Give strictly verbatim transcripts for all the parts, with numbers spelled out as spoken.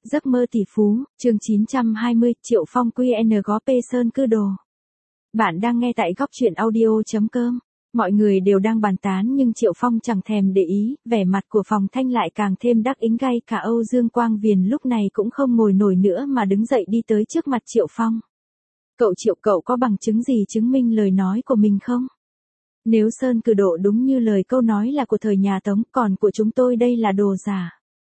Giấc mơ tỷ phú, chương chín trăm hai mươi, Triệu Phong quy en giê Sơn Cư Đồ. Bạn đang nghe tại góc truyện audio chấm com. Mọi người đều đang bàn tán nhưng Triệu Phong chẳng thèm để ý, vẻ mặt của Phòng Thanh lại càng thêm đắc ý, gay cả Âu Dương Quang Viền lúc này cũng không ngồi nổi nữa mà đứng dậy đi tới trước mặt Triệu Phong. Cậu Triệu, cậu có bằng chứng gì chứng minh lời nói của mình không? Nếu Sơn Cử Độ đúng như lời câu nói là của thời nhà Tống, còn của chúng tôi đây là đồ giả.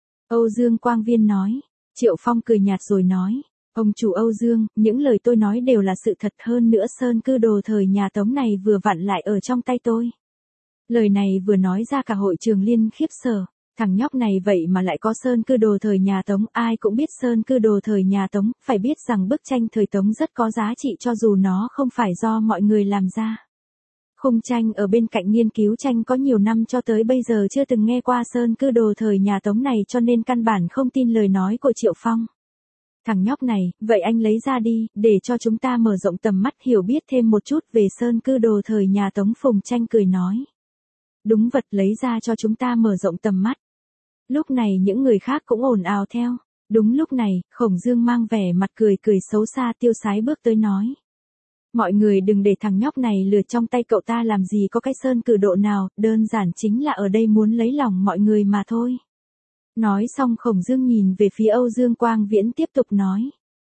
Âu Dương Quang Viên nói. Triệu Phong cười nhạt rồi nói, ông chủ Âu Dương, những lời tôi nói đều là sự thật, hơn nữa Sơn Cư Đồ thời nhà Tống này vừa vặn lại ở trong tay tôi. Lời này vừa nói ra cả hội trường liên khiếp sợ, thằng nhóc này vậy mà lại có Sơn Cư Đồ thời nhà Tống, ai cũng biết Sơn Cư Đồ thời nhà Tống, phải biết rằng bức tranh thời Tống rất có giá trị cho dù nó không phải do mọi người làm ra. Khung tranh ở bên cạnh nghiên cứu tranh có nhiều năm cho tới bây giờ chưa từng nghe qua Sơn Cư Đồ thời nhà Tống này cho nên căn bản không tin lời nói của Triệu Phong. Thằng nhóc này, vậy anh lấy ra đi, để cho chúng ta mở rộng tầm mắt hiểu biết thêm một chút về Sơn Cư Đồ thời nhà Tống. Phùng Tranh cười nói. Đúng vật, lấy ra cho chúng ta mở rộng tầm mắt. Lúc này những người khác cũng ồn ào theo. Đúng lúc này, Khổng Dương mang vẻ mặt cười cười xấu xa tiêu sái bước tới nói. Mọi người đừng để thằng nhóc này lừa, trong tay cậu ta làm gì có cái Sơn Cử Độ nào, đơn giản chính là ở đây muốn lấy lòng mọi người mà thôi. Nói xong Khổng Dương nhìn về phía Âu Dương Quang Viễn tiếp tục nói.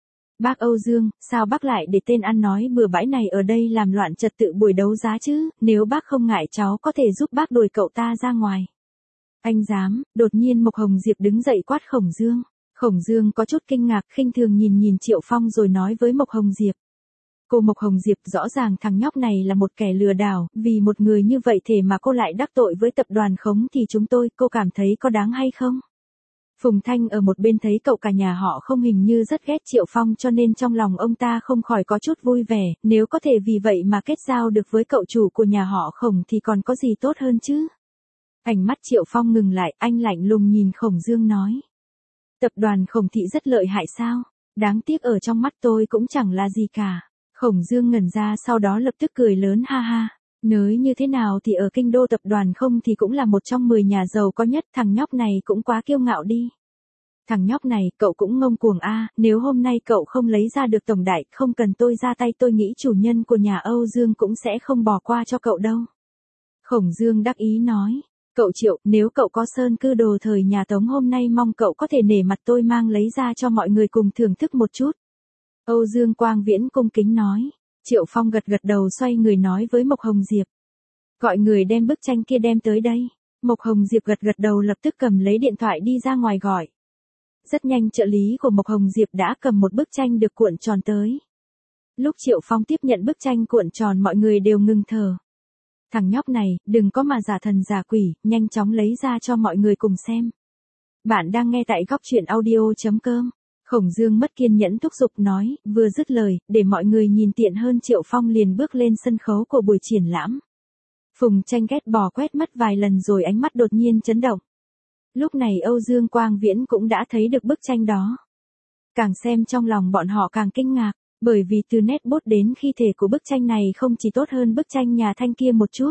Bác Âu Dương, sao bác lại để tên ăn nói bừa bãi này ở đây làm loạn trật tự buổi đấu giá chứ, nếu bác không ngại cháu có thể giúp bác đuổi cậu ta ra ngoài. Anh dám, đột nhiên Mộc Hồng Diệp đứng dậy quát Khổng Dương. Khổng Dương có chút kinh ngạc, khinh thường nhìn nhìn Triệu Phong rồi nói với Mộc Hồng Diệp. Cô Mộc Hồng Diệp, rõ ràng thằng nhóc này là một kẻ lừa đảo, vì một người như vậy thể mà cô lại đắc tội với tập đoàn khống thì chúng tôi, cô cảm thấy có đáng hay không? Phùng Thanh ở một bên thấy cậu cả nhà họ không hình như rất ghét Triệu Phong cho nên trong lòng ông ta không khỏi có chút vui vẻ, nếu có thể vì vậy mà kết giao được với cậu chủ của nhà họ Khổng thì còn có gì tốt hơn chứ? Ánh mắt Triệu Phong ngừng lại, anh lạnh lùng nhìn Khổng Dương nói. Tập đoàn Khổng thị rất lợi hại sao? Đáng tiếc ở trong mắt tôi cũng chẳng là gì cả. Khổng Dương ngẩn ra sau đó lập tức cười lớn ha ha. Nếu như thế nào thì ở kinh đô tập đoàn không thì cũng là một trong mười nhà giàu có nhất, thằng nhóc này cũng quá kiêu ngạo đi. Thằng nhóc này, cậu cũng ngông cuồng a, nếu hôm nay cậu không lấy ra được tổng đại, không cần tôi ra tay tôi nghĩ chủ nhân của nhà Âu Dương cũng sẽ không bỏ qua cho cậu đâu. Khổng Dương đắc ý nói, cậu Triệu, nếu cậu có Sơn Cư Đồ thời nhà Tống hôm nay mong cậu có thể nể mặt tôi mang lấy ra cho mọi người cùng thưởng thức một chút. Âu Dương Quang Viễn cung kính nói. Triệu Phong gật gật đầu xoay người nói với Mộc Hồng Diệp. Gọi người đem bức tranh kia đem tới đây. Mộc Hồng Diệp gật gật đầu lập tức cầm lấy điện thoại đi ra ngoài gọi. Rất nhanh trợ lý của Mộc Hồng Diệp đã cầm một bức tranh được cuộn tròn tới. Lúc Triệu Phong tiếp nhận bức tranh cuộn tròn mọi người đều ngừng thở. Thằng nhóc này, đừng có mà giả thần giả quỷ, nhanh chóng lấy ra cho mọi người cùng xem. Bạn đang nghe tại góc truyện audio chấm com. Khổng Dương mất kiên nhẫn thúc giục nói, vừa dứt lời, để mọi người nhìn tiện hơn Triệu Phong liền bước lên sân khấu của buổi triển lãm. Phùng Tranh ghét bỏ quét mắt vài lần rồi ánh mắt đột nhiên chấn động. Lúc này Âu Dương Quang Viễn cũng đã thấy được bức tranh đó. Càng xem trong lòng bọn họ càng kinh ngạc, bởi vì từ nét bút đến khi thể của bức tranh này không chỉ tốt hơn bức tranh nhà Thanh kia một chút.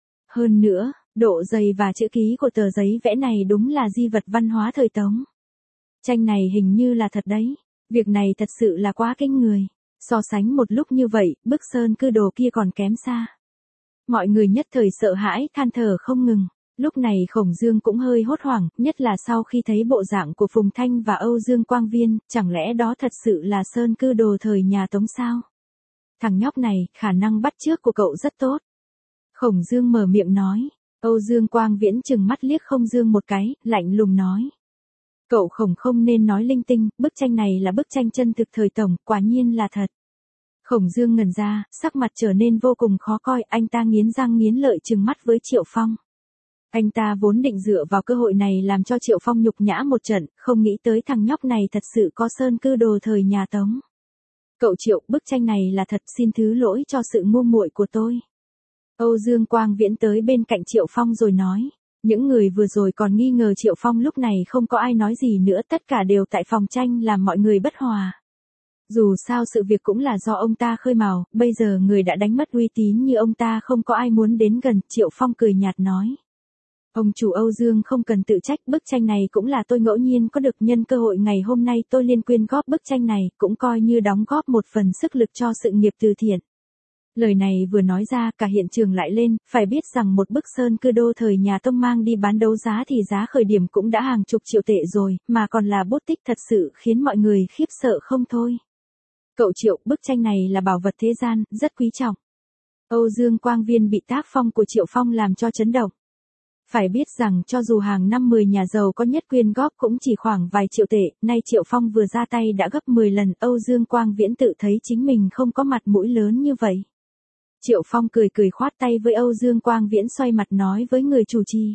Hơn nữa, độ dày và chữ ký của tờ giấy vẽ này đúng là di vật văn hóa thời Tống. Tranh này hình như là thật đấy, việc này thật sự là quá kinh người, so sánh một lúc như vậy, bức Sơn Cư Đồ kia còn kém xa. Mọi người nhất thời sợ hãi than thở không ngừng, lúc này Khổng Dương cũng hơi hốt hoảng, nhất là sau khi thấy bộ dạng của Phùng Thanh và Âu Dương Quang Viên, chẳng lẽ đó thật sự là Sơn Cư Đồ thời nhà Tống sao? Thằng nhóc này, khả năng bắt chước của cậu rất tốt. Khổng Dương mở miệng nói, Âu Dương Quang Viễn trừng mắt liếc Không Dương một cái, lạnh lùng nói. Cậu Khổng không nên nói linh tinh, bức tranh này là bức tranh chân thực thời Tổng, quả nhiên là thật. Khổng Dương ngẩn ra, sắc mặt trở nên vô cùng khó coi, anh ta nghiến răng nghiến lợi trừng mắt với Triệu Phong. Anh ta vốn định dựa vào cơ hội này làm cho Triệu Phong nhục nhã một trận, không nghĩ tới thằng nhóc này thật sự có Sơn Cư Đồ thời nhà Tống. Cậu Triệu, bức tranh này là thật, xin thứ lỗi cho sự ngu muội của tôi. Âu Dương Quang Viễn tới bên cạnh Triệu Phong rồi nói. Những người vừa rồi còn nghi ngờ Triệu Phong lúc này không có ai nói gì nữa, tất cả đều tại phòng tranh làm mọi người bất hòa. Dù sao sự việc cũng là do ông ta khơi mào, bây giờ người đã đánh mất uy tín như ông ta không có ai muốn đến gần, Triệu Phong cười nhạt nói. Ông chủ Âu Dương không cần tự trách, bức tranh này cũng là tôi ngẫu nhiên có được, nhân cơ hội ngày hôm nay tôi liên quyên góp bức tranh này, cũng coi như đóng góp một phần sức lực cho sự nghiệp từ thiện. Lời này vừa nói ra, cả hiện trường lại lên, phải biết rằng một bức sơn cư đô thời nhà Tông mang đi bán đấu giá thì giá khởi điểm cũng đã hàng chục triệu tệ rồi, mà còn là bút tích thật sự khiến mọi người khiếp sợ không thôi. Cậu Triệu, bức tranh này là bảo vật thế gian, rất quý trọng. Âu Dương Quang Viên bị tác phong của Triệu Phong làm cho chấn động. Phải biết rằng cho dù hàng năm mười nhà giàu có nhất quyên góp cũng chỉ khoảng vài triệu tệ, nay Triệu Phong vừa ra tay đã gấp mười lần, Âu Dương Quang Viễn tự thấy chính mình không có mặt mũi lớn như vậy. Triệu Phong cười cười khoát tay với Âu Dương Quang Viễn, xoay mặt nói với người chủ trì.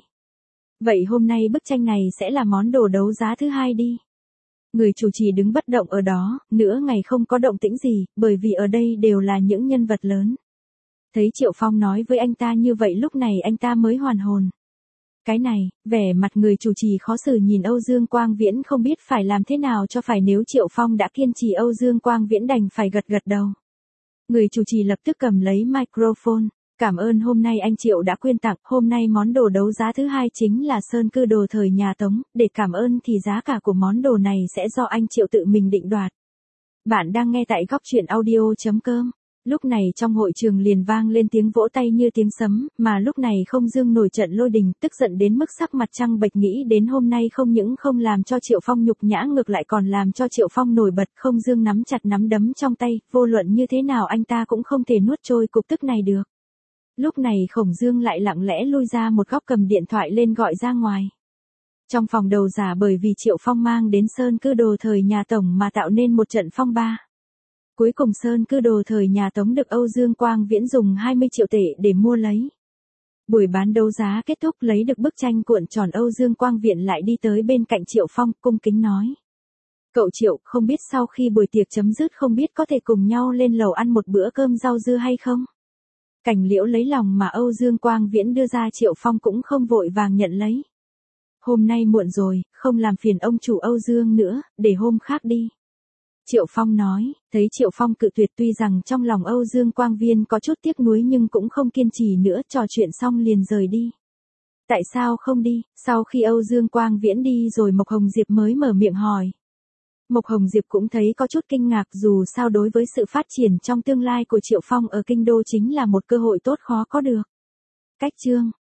Vậy hôm nay bức tranh này sẽ là món đồ đấu giá thứ hai đi. Người chủ trì đứng bất động ở đó, nửa ngày không có động tĩnh gì, bởi vì ở đây đều là những nhân vật lớn. Thấy Triệu Phong nói với anh ta như vậy, lúc này anh ta mới hoàn hồn. Cái này, vẻ mặt người chủ trì khó xử nhìn Âu Dương Quang Viễn không biết phải làm thế nào cho phải, nếu Triệu Phong đã kiên trì Âu Dương Quang Viễn đành phải gật gật đầu. Người chủ trì lập tức cầm lấy microphone. Cảm ơn hôm nay anh Triệu đã quyên tặng, hôm nay món đồ đấu giá thứ hai chính là sơn cư đồ thời nhà Tống, để cảm ơn thì giá cả của món đồ này sẽ do anh Triệu tự mình định đoạt. Bạn đang nghe tại góc truyện audio chấm com. Lúc này trong hội trường liền vang lên tiếng vỗ tay như tiếng sấm, mà lúc này Không Dương nổi trận lôi đình, tức giận đến mức sắc mặt trăng bệch, nghĩ đến hôm nay không những không làm cho Triệu Phong nhục nhã ngược lại còn làm cho Triệu Phong nổi bật. Không Dương nắm chặt nắm đấm trong tay, vô luận như thế nào anh ta cũng không thể nuốt trôi cục tức này được. Lúc này Khổng Dương lại lặng lẽ lui ra một góc, cầm điện thoại lên gọi ra ngoài. Trong phòng đấu giá, bởi vì Triệu Phong mang đến sơn cư đồ thời nhà Tổng mà tạo nên một trận phong ba. Cuối cùng sơn cư đồ thời nhà Tống được Âu Dương Quang Viễn dùng hai mươi triệu tệ để mua lấy. Buổi bán đấu giá kết thúc, lấy được bức tranh cuộn tròn, Âu Dương Quang Viễn lại đi tới bên cạnh Triệu Phong, cung kính nói. Cậu Triệu, không biết sau khi buổi tiệc chấm dứt không biết có thể cùng nhau lên lầu ăn một bữa cơm rau dưa hay không? Cảnh liễu lấy lòng mà Âu Dương Quang Viễn đưa ra, Triệu Phong cũng không vội vàng nhận lấy. Hôm nay muộn rồi, không làm phiền ông chủ Âu Dương nữa, để hôm khác đi. Triệu Phong nói, thấy Triệu Phong cự tuyệt, tuy rằng trong lòng Âu Dương Quang Viên có chút tiếc nuối nhưng cũng không kiên trì nữa, trò chuyện xong liền rời đi. Tại sao không đi? Sau khi Âu Dương Quang Viễn đi rồi Mộc Hồng Diệp mới mở miệng hỏi. Mộc Hồng Diệp cũng thấy có chút kinh ngạc, dù sao đối với sự phát triển trong tương lai của Triệu Phong ở kinh đô chính là một cơ hội tốt khó có được. Cách chương